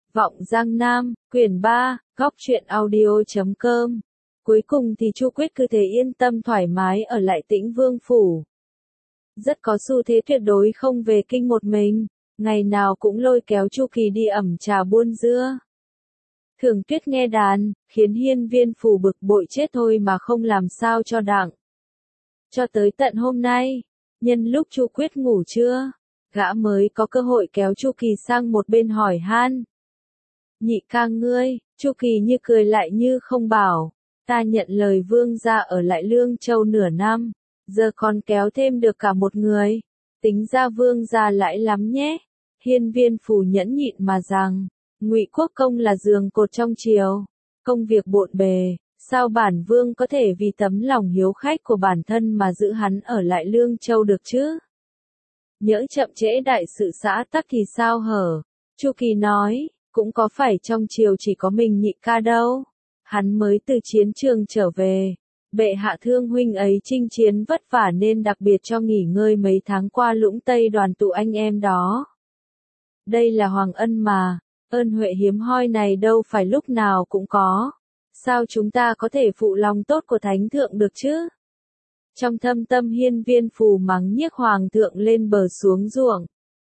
Vọng Giang Nam, quyển 3, góc truyện audio.com. Cuối cùng thì Chu Quyết cứ thế yên tâm thoải mái ở lại Tĩnh Vương phủ. Rất có xu thế tuyệt đối không về kinh một mình, ngày nào cũng lôi kéo Chu Kỳ đi ẩm trà buôn dưa. Thường Tuyết nghe đàn, khiến hiên viên phủ bực bội chết thôi mà không làm sao cho đặng. Cho tới tận hôm nay, nhân lúc Chu Quyết ngủ trưa, gã mới có cơ hội kéo Chu Kỳ sang một bên hỏi han. Nhị ca ngươi, Chu Kỳ như cười lại như không bảo, ta nhận lời vương gia ở lại Lương Châu nửa năm, giờ còn kéo thêm được cả một người, tính ra vương gia lãi lắm nhé. Hiên viên phủ nhẫn nhịn mà rằng, Ngụy Quốc công là giường cột trong triều, công việc bộn bề, sao bản vương có thể vì tấm lòng hiếu khách của bản thân mà giữ hắn ở lại Lương Châu được chứ? Nhỡ chậm trễ đại sự xã tắc thì sao hở? Chu Kỳ nói, cũng có phải trong triều chỉ có mình nhị ca đâu. Hắn mới từ chiến trường trở về. Bệ hạ thương huynh ấy chinh chiến vất vả nên đặc biệt cho nghỉ ngơi mấy tháng qua Lũng Tây đoàn tụ anh em đó. Đây là hoàng ân mà, ơn huệ hiếm hoi này đâu phải lúc nào cũng có. Sao chúng ta có thể phụ lòng tốt của thánh thượng được chứ? Trong thâm tâm hiên viên phù mắng nhiếc hoàng thượng lên bờ xuống ruộng.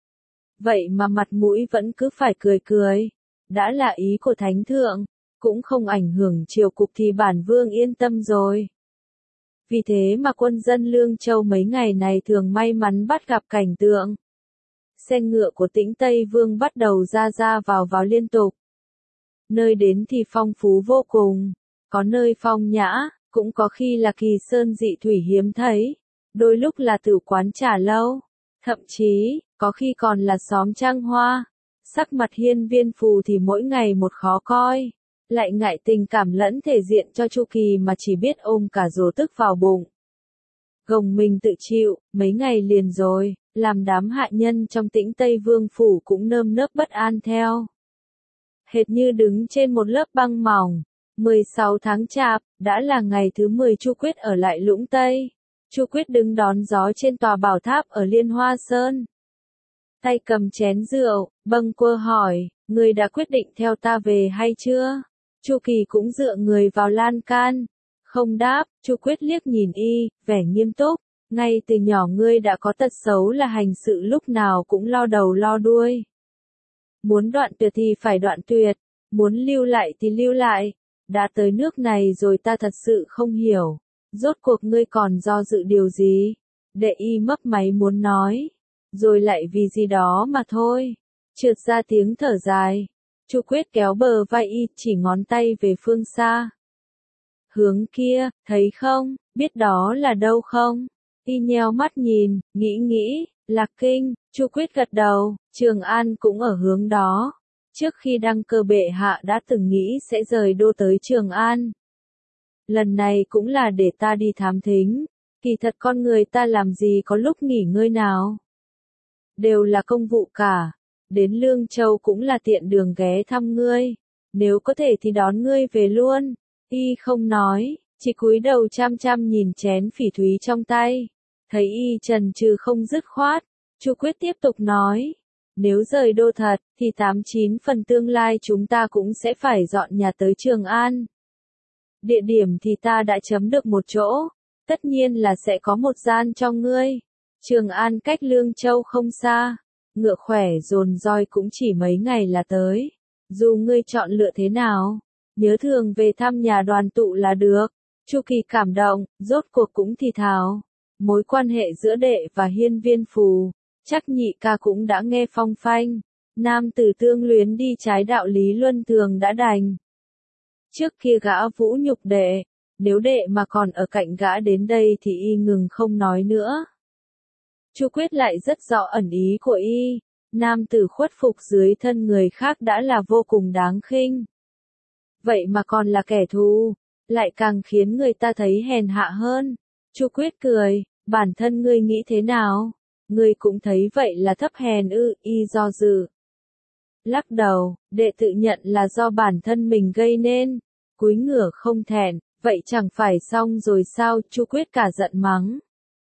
Vậy mà mặt mũi vẫn cứ phải cười cười. Đã là ý của thánh thượng, cũng không ảnh hưởng triều cục thì bản vương yên tâm rồi. Vì thế mà quân dân Lương Châu mấy ngày này thường may mắn bắt gặp cảnh tượng. Xe ngựa của Tĩnh Tây Vương bắt đầu ra vào liên tục. Nơi đến thì phong phú vô cùng, có nơi phong nhã, cũng có khi là kỳ sơn dị thủy hiếm thấy, đôi lúc là tử quán trà lâu, thậm chí, có khi còn là xóm trăng hoa. Sắc mặt hiên viên phù thì mỗi ngày một khó coi, lại ngại tình cảm lẫn thể diện cho Chu Kỳ mà chỉ biết ôm cả rổ tức vào bụng. Gồng mình tự chịu, mấy ngày liền rồi, làm đám hạ nhân trong Tĩnh Tây Vương phủ cũng nơm nớp bất an theo. Hệt như đứng trên một lớp băng mỏng, 16 tháng Chạp, đã là ngày thứ 10 Chu Quyết ở lại Lũng Tây. Chu Quyết đứng đón gió trên tòa bảo tháp ở Liên Hoa Sơn. Tay cầm chén rượu, bâng quơ hỏi, người đã quyết định theo ta về hay chưa? Chu Kỳ cũng dựa người vào lan can. Không đáp, Chu Quyết liếc nhìn y, vẻ nghiêm túc. Ngay từ nhỏ ngươi đã có tật xấu là hành sự lúc nào cũng lo đầu lo đuôi. Muốn đoạn tuyệt thì phải đoạn tuyệt, muốn lưu lại thì lưu lại. Đã tới nước này rồi ta thật sự không hiểu. Rốt cuộc ngươi còn do dự điều gì? Đệ y mấp máy muốn nói. Rồi lại vì gì đó mà thôi. Trượt ra tiếng thở dài. Chu Quyết kéo bờ vai y, chỉ ngón tay về phương xa. Hướng kia, thấy không, biết đó là đâu không? Y nheo mắt nhìn, nghĩ, Lạc Kinh. Chu Quyết gật đầu, Trường An cũng ở hướng đó. Trước khi đăng cơ bệ hạ đã từng nghĩ sẽ rời đô tới Trường An. Lần này cũng là để ta đi thám thính. Kỳ thật con người ta làm gì có lúc nghỉ ngơi nào. Đều là công vụ cả. Đến Lương Châu cũng là tiện đường ghé thăm ngươi. Nếu có thể thì đón ngươi về luôn. Y không nói, chỉ cúi đầu chăm chăm nhìn chén phỉ thúy trong tay. Thấy y chần chừ không dứt khoát, Chu Quyết tiếp tục nói. Nếu rời đô thật, thì 89 phần tương lai chúng ta cũng sẽ phải dọn nhà tới Trường An. Địa điểm thì ta đã chấm được một chỗ. Tất nhiên là sẽ có một gian cho ngươi. Trường An cách Lương Châu không xa. Ngựa khỏe dồn roi cũng chỉ mấy ngày là tới. Dù ngươi chọn lựa thế nào, nhớ thường về thăm nhà đoàn tụ là được. Chu Kỳ cảm động, rốt cuộc cũng thì thào. Mối quan hệ giữa đệ và hiên viên phù, chắc nhị ca cũng đã nghe phong phanh. Nam tử tương luyến đi trái đạo lý luân thường đã đành. Trước kia gã vũ nhục đệ, nếu đệ mà còn ở cạnh gã đến đây thì y ngừng không nói nữa. Chu Quyết lại rất rõ ẩn ý của y, nam tử khuất phục dưới thân người khác đã là vô cùng đáng khinh. Vậy mà còn là kẻ thù, lại càng khiến người ta thấy hèn hạ hơn. Chu Quyết cười, bản thân ngươi nghĩ thế nào? Ngươi cũng thấy vậy là thấp hèn ư? Y do dự. Lắc đầu, đệ tự nhận là do bản thân mình gây nên. Cúi ngửa không thẹn, vậy chẳng phải xong rồi sao? Chu Quyết cả giận mắng.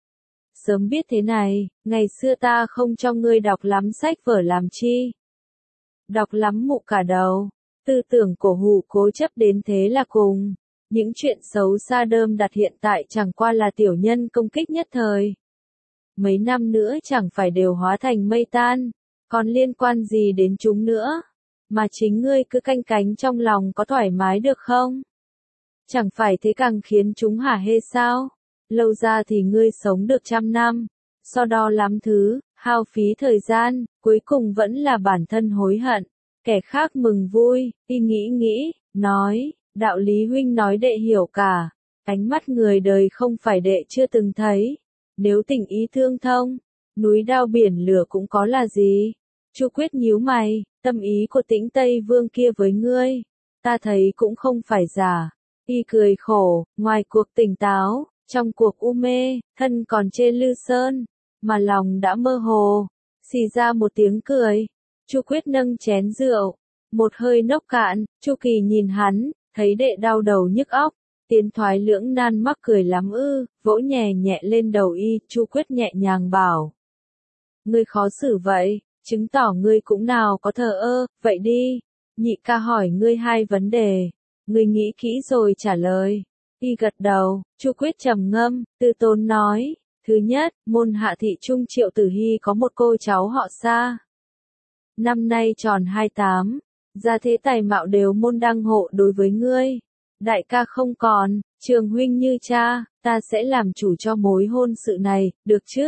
Sớm biết thế này, ngày xưa ta không cho ngươi đọc lắm sách vở làm chi. đọc lắm mụ cả đầu. Tư tưởng cổ hủ cố chấp đến thế là cùng. Những chuyện xấu xa đơm đặt hiện tại chẳng qua là tiểu nhân công kích nhất thời. Mấy năm nữa chẳng phải đều hóa thành mây tan, còn liên quan gì đến chúng nữa. Mà chính ngươi cứ canh cánh trong lòng có thoải mái được không? Chẳng phải thế càng khiến chúng hả hê sao? Lâu ra thì ngươi sống được 100 năm, so đo lắm thứ, hao phí thời gian, cuối cùng vẫn là bản thân hối hận. Kẻ khác mừng vui, y nghĩ, nói, đạo lý huynh nói đệ hiểu cả. Ánh mắt người đời không phải đệ chưa từng thấy. Nếu tình ý thương thông, núi đao biển lửa cũng có là gì? Chu Quyết nhíu mày, tâm ý của Tĩnh Tây Vương kia với ngươi, ta thấy cũng không phải giả. Y cười khổ, ngoài cuộc tỉnh táo, trong cuộc u mê, thân còn trên lư sơn, mà lòng đã mơ hồ. Xì ra một tiếng cười, Chu Quyết nâng chén rượu, một hơi nốc cạn. Chu Kỳ nhìn hắn, thấy đệ đau đầu nhức óc, tiến thoái lưỡng nan mắc cười lắm ư, vỗ nhẹ nhẹ lên đầu y. Chu Quyết nhẹ nhàng bảo, ngươi khó xử vậy, chứng tỏ ngươi cũng nào có thờ ơ. Vậy đi, nhị ca hỏi ngươi 2 vấn đề, ngươi nghĩ kỹ rồi trả lời. Y gật đầu. Chu Quyết trầm ngâm, từ tốn nói, thứ nhất, môn hạ thị trung Triệu Tử Hy có một cô cháu họ Sa. Năm nay tròn 28, gia thế tài mạo đều môn đăng hộ đối với ngươi. Đại ca không còn, Trường huynh như cha, ta sẽ làm chủ cho mối hôn sự này, được chứ?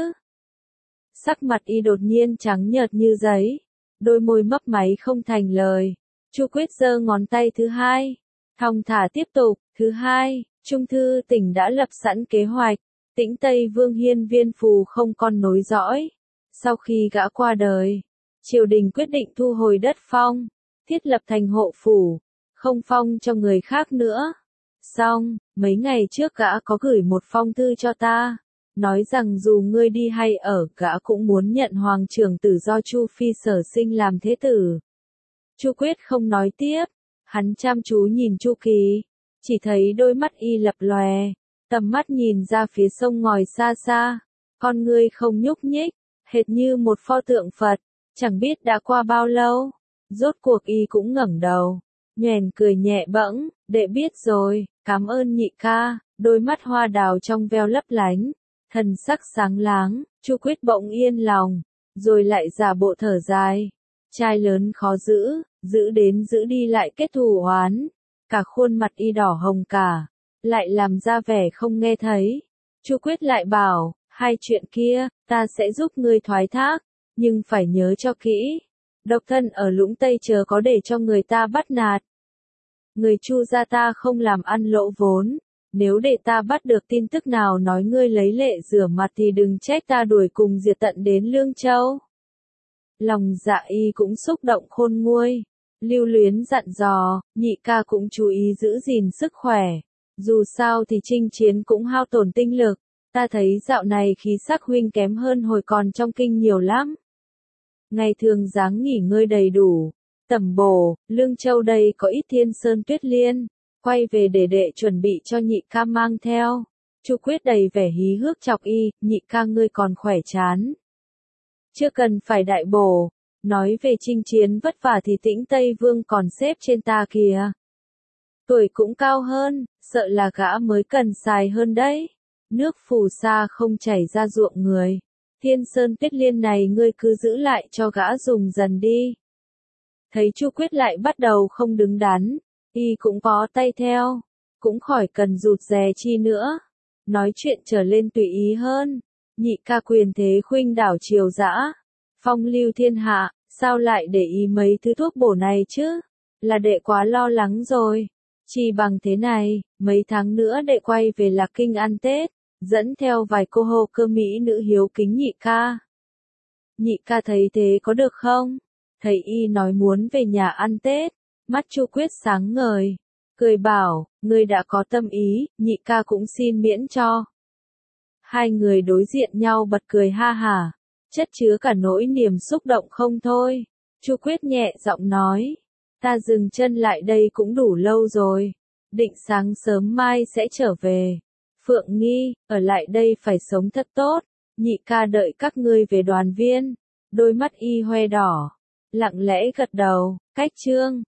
Sắc mặt y đột nhiên trắng nhợt như giấy, đôi môi mấp máy không thành lời. Chu Quyết giơ ngón tay thứ 2, thong thả tiếp tục. Thứ 2, Trung thư tỉnh đã lập sẵn kế hoạch, Tĩnh Tây Vương Hiên Viên Phù không con nối dõi. Sau khi gã qua đời, triều đình quyết định thu hồi đất phong, thiết lập thành hộ phủ, không phong cho người khác nữa. Xong, mấy ngày trước gã có gửi một phong thư cho ta, nói rằng dù ngươi đi hay ở, gã cũng muốn nhận hoàng trưởng tử do Chu Phi sở sinh làm thế tử. Chu Quyết không nói tiếp, hắn chăm chú nhìn Chu Kỳ, chỉ thấy đôi mắt y lập lòe, tầm mắt nhìn ra phía sông ngòi xa xa, con ngươi không nhúc nhích, hệt như một pho tượng Phật. Chẳng biết đã qua bao lâu, rốt cuộc y cũng ngẩng đầu, nhoẻn cười nhẹ bẫng, đệ biết rồi, cảm ơn nhị ca. Đôi mắt hoa đào trong veo lấp lánh, thần sắc sáng láng. Chu Quyết bỗng yên lòng, rồi lại giả bộ thở dài. Trai lớn khó giữ, giữ đến giữ đi lại kết thù oán. Cả khuôn mặt y đỏ hồng cả, lại làm ra vẻ không nghe thấy. Chu Quyết lại bảo, 2 chuyện kia, ta sẽ giúp ngươi thoái thác, nhưng phải nhớ cho kỹ. Độc thân ở Lũng Tây chớ có để cho người ta bắt nạt. Người Chu gia ta không làm ăn lỗ vốn, nếu để ta bắt được tin tức nào nói ngươi lấy lệ rửa mặt thì đừng trách ta đuổi cùng diệt tận đến Lương Châu. Lòng dạ y cũng xúc động khôn nguôi, lưu luyến dặn dò, nhị ca cũng chú ý giữ gìn sức khỏe. Dù sao thì chinh chiến cũng hao tổn tinh lực, ta thấy dạo này khí sắc huynh kém hơn hồi còn trong kinh nhiều lắm. Ngày thường dáng nghỉ ngơi đầy đủ, tẩm bổ. Lương Châu đây có ít Thiên Sơn Tuyết Liên, quay về để đệ chuẩn bị cho nhị ca mang theo. Chu Quyết đầy vẻ hí hước chọc y, nhị ca ngươi còn khỏe chán. Chưa cần phải đại bổ, nói về chinh chiến vất vả thì Tĩnh Tây Vương còn xếp trên ta kìa. Tuổi cũng cao hơn, sợ là gã mới cần xài hơn đấy. Nước phù sa không chảy ra ruộng người. Thiên Sơn Tuyết Liên này ngươi cứ giữ lại cho gã dùng dần đi. Thấy Chu Quyết lại bắt đầu không đứng đắn, y cũng có tay theo, cũng khỏi cần rụt rè chi nữa. Nói chuyện trở lên tùy ý hơn. Nhị ca quyền thế khuynh đảo triều dã, phong lưu thiên hạ, sao lại để ý mấy thứ thuốc bổ này chứ? Là đệ quá lo lắng rồi. Chỉ bằng thế này, mấy tháng nữa đệ quay về Lạc Kinh ăn Tết, dẫn theo vài cô hô cơ mỹ nữ hiếu kính nhị ca. Nhị ca thấy thế có được không? Thấy y nói muốn về nhà ăn Tết, mắt Chu Quyết sáng ngời, cười bảo, ngươi đã có tâm ý, nhị ca cũng xin miễn cho. 2 người đối diện nhau bật cười ha hả, chất chứa cả nỗi niềm xúc động không thôi. Chu Quyết nhẹ giọng nói, ta dừng chân lại đây cũng đủ lâu rồi, định sáng sớm mai sẽ trở về. Phượng Nghi, ở lại đây phải sống thật tốt, nhị ca đợi các ngươi về đoàn viên. Đôi mắt y hoe đỏ, lặng lẽ gật đầu, cách chương.